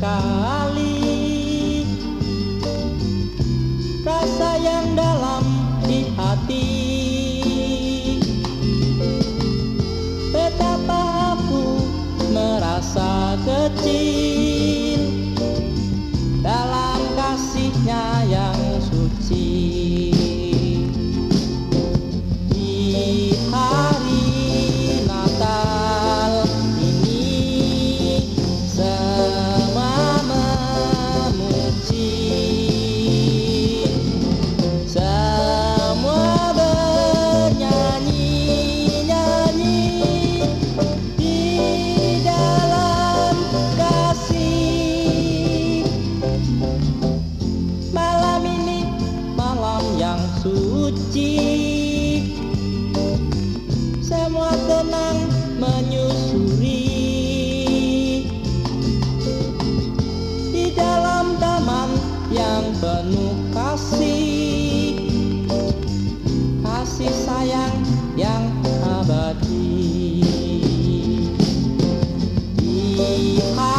sekali rasa yang dalam di hati. Betapa aku merasa kecil dalam kasihnya yang suci. Di hari Natal ini semua memuji, semua bernyanyi-nyanyi di dalam kasih. Malam ini malam yang suci, semua tenang menyusuri di dalam taman yang penuh kasih, kasih sayang yang abadi. Di